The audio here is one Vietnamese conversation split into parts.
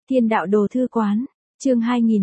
Thiên đạo đồ thư quán, chương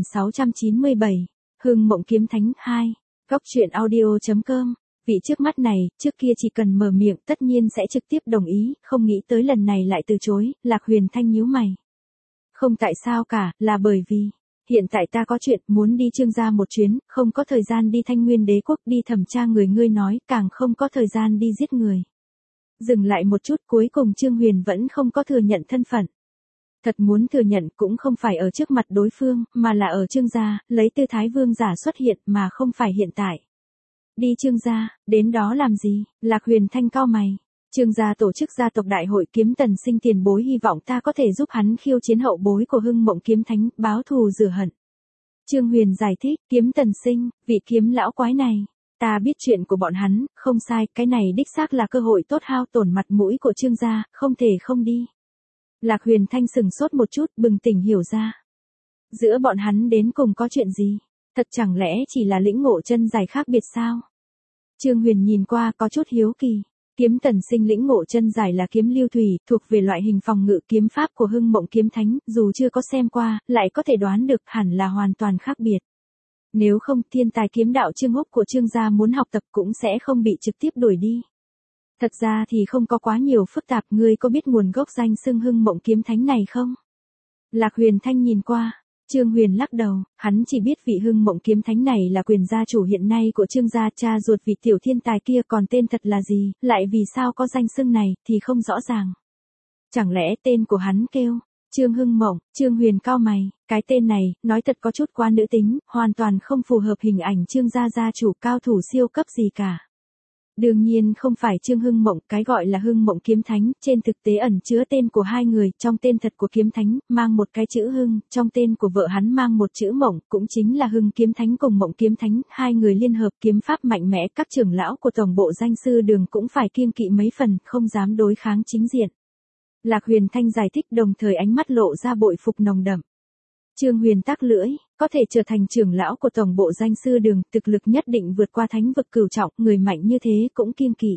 2697, Hưng Mộng Kiếm Thánh 2, góc truyện audio.com. Vị trước mắt này, trước kia chỉ cần mở miệng tất nhiên sẽ trực tiếp đồng ý, không nghĩ tới lần này lại từ chối. Lạc Huyền Thanh nhíu mày. Không tại sao cả, là bởi vì hiện tại ta có chuyện muốn đi Trương gia một chuyến, không có thời gian đi Thanh Nguyên Đế quốc đi thẩm tra người ngươi nói, càng không có thời gian đi giết người. Dừng lại một chút, cuối cùng Trương Huyền vẫn không có thừa nhận thân phận. Thật muốn thừa nhận cũng không phải ở trước mặt đối phương, mà là ở Trương gia, lấy tư thái vương giả xuất hiện mà không phải hiện tại. Đi Trương gia, đến đó làm gì? Lạc Huyền Thanh cau mày. Trương gia tổ chức gia tộc đại hội Kiếm Tần Sinh tiền bối hy vọng ta có thể giúp hắn khiêu chiến hậu bối của Hưng Mộng Kiếm Thánh, báo thù rửa hận. Trương Huyền giải thích, Kiếm Tần Sinh, vị kiếm lão quái này. Ta biết chuyện của bọn hắn, không sai, cái này đích xác là cơ hội tốt hao tổn mặt mũi của Trương gia, không thể không đi. Lạc Huyền Thanh sừng sốt một chút, bừng tỉnh hiểu ra. Giữa bọn hắn đến cùng có chuyện gì? Thật chẳng lẽ chỉ là lĩnh ngộ chân dài khác biệt sao? Trương Huyền nhìn qua có chút hiếu kỳ. Kiếm Tần Sinh lĩnh ngộ chân dài là kiếm lưu thủy, thuộc về loại hình phòng ngự kiếm pháp của Hưng Mộng Kiếm Thánh, dù chưa có xem qua, lại có thể đoán được hẳn là hoàn toàn khác biệt. Nếu không, thiên tài kiếm đạo Trương Húc của Trương gia muốn học tập cũng sẽ không bị trực tiếp đuổi đi. Thật ra thì không có quá nhiều phức tạp, ngươi có biết nguồn gốc danh xưng Hưng Mộng Kiếm Thánh này không? Lạc Huyền Thanh nhìn qua. Trương Huyền lắc đầu, hắn chỉ biết vị Hưng Mộng Kiếm Thánh này là quyền gia chủ hiện nay của Trương gia, cha ruột vị tiểu thiên tài kia, còn tên thật là gì, lại vì sao có danh xưng này, thì không rõ ràng. Chẳng lẽ tên của hắn kêu Trương Hưng Mộng? Trương Huyền cau mày, cái tên này, nói thật có chút quá nữ tính, hoàn toàn không phù hợp hình ảnh Trương gia gia chủ cao thủ siêu cấp gì cả. Đương nhiên không phải Trương Hưng Mộng, cái gọi là Hưng Mộng Kiếm Thánh, trên thực tế ẩn chứa tên của hai người, trong tên thật của Kiếm Thánh, mang một cái chữ Hưng, trong tên của vợ hắn mang một chữ Mộng, cũng chính là Hưng Kiếm Thánh cùng Mộng Kiếm Thánh, hai người liên hợp kiếm pháp mạnh mẽ, các trưởng lão của tổng bộ danh sư đường cũng phải kiêng kỵ mấy phần, không dám đối kháng chính diện. Lạc Huyền Thanh giải thích, đồng thời ánh mắt lộ ra bội phục nồng đậm. Trương Huyền tắc lưỡi, có thể trở thành trưởng lão của tổng bộ danh sư đường, thực lực nhất định vượt qua thánh vực cửu trọng, người mạnh như thế cũng kiêng kỵ.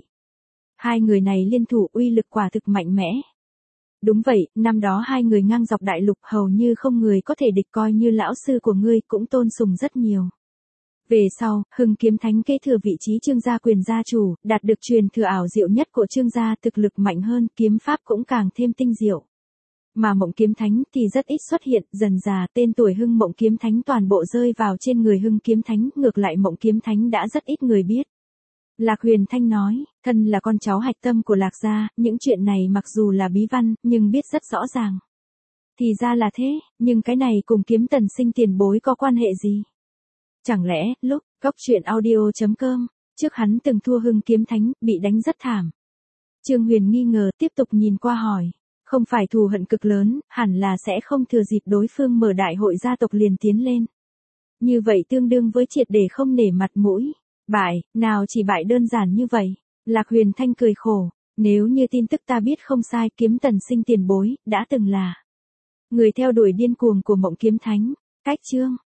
Hai người này liên thủ uy lực quả thực mạnh mẽ. Đúng vậy, năm đó hai người ngang dọc đại lục hầu như không người có thể địch, coi như lão sư của ngươi cũng tôn sùng rất nhiều. Về sau, Hưng Kiếm Thánh kế thừa vị trí Trương gia quyền gia chủ, đạt được truyền thừa ảo diệu nhất của Trương gia, thực lực mạnh hơn, kiếm pháp cũng càng thêm tinh diệu. Mà Mộng Kiếm Thánh thì rất ít xuất hiện, dần dà tên tuổi Hưng Mộng Kiếm Thánh toàn bộ rơi vào trên người Hưng Kiếm Thánh, ngược lại Mộng Kiếm Thánh đã rất ít người biết. Lạc Huyền Thanh nói, thân là con cháu hạch tâm của Lạc gia, những chuyện này mặc dù là bí văn, nhưng biết rất rõ ràng. Thì ra là thế, nhưng cái này cùng Kiếm Tần Sinh tiền bối có quan hệ gì? Chẳng lẽ, lúc, góc truyện audio.com, trước hắn từng thua Hưng Kiếm Thánh, bị đánh rất thảm. Trương Huyền nghi ngờ, tiếp tục nhìn qua hỏi. Không phải thù hận cực lớn, hẳn là sẽ không thừa dịp đối phương mở đại hội gia tộc liền tiến lên. Như vậy tương đương với triệt để không nể mặt mũi. Bại, nào chỉ bại đơn giản như vậy. Lạc Huyền Thanh cười khổ, nếu như tin tức ta biết không sai, Kiếm Tần Sinh tiền bối, đã từng là người theo đuổi điên cuồng của Mộng Kiếm Thánh. Cách chương